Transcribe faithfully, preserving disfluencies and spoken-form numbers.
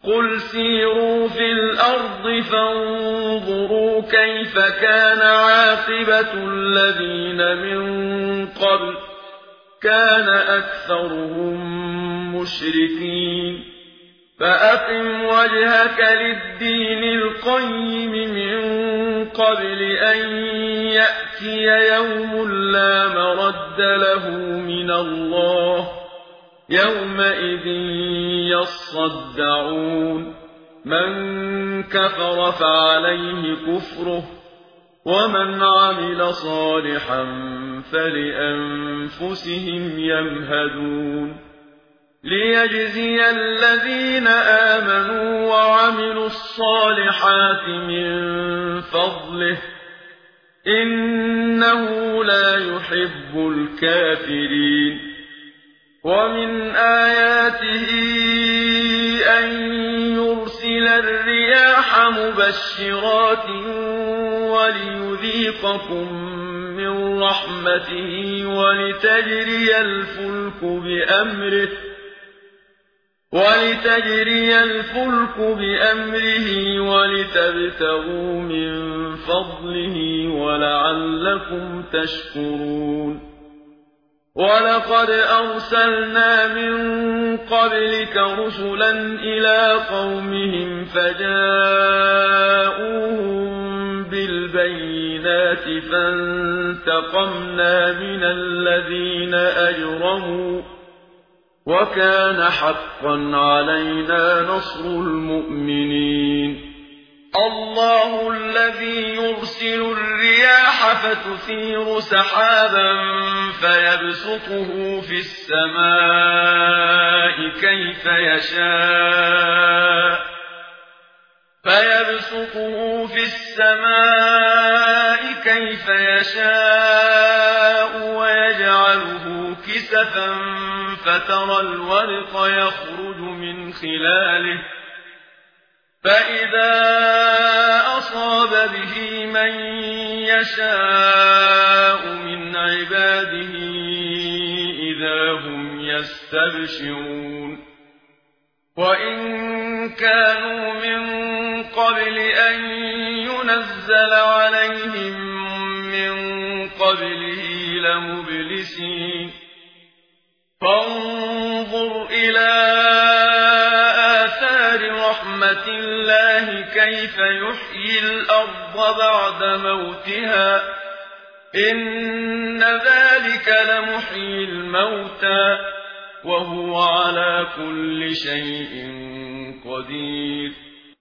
قل سيروا في الأرض فانظروا كيف كان عاقبة الذين من قبل كان أكثرهم مشركين فأقم وجهك للدين القيم من قبل أن يأتي يوم لا مرد له من الله يومئذ يصدعون من كفر فعليه كفره ومن عمل صالحا فلأنفسهم يمهدون ليجزي الذين آمنوا وعملوا الصالحات من فضله إنه لا يحب الكافرين ومن آياته أن يرسل الرياح مبشرات وليذيقكم من رحمته ولتجري الفلك بأمره ولتجري الفلك بأمره ولتبتغوا من فضله ولعلكم تشكرون ولقد أرسلنا من قبلك رسلا إلى قومهم فجاءوهم بالبينات فانتقمنا من الذين أجرموا وكان حقا علينا نصر المؤمنين الله الذي يرسل الرياح فتثير سحابا فيبسطه في السماء كيف يشاء فيبسطه في السماء كيف يشاء ويجعله كسفا فترى الورق يخرج من خلاله فإذا أصاب به من يشاء من عباده إذا هم يستبشرون وإن كانوا من قبل أن ينزل عليهم من قبله لمبلسين فانظر إلى آثار رحمة الله كيف يحيي الأرض بعد موتها إن ذلك لمحيي الموتى وهو على كل شيء قدير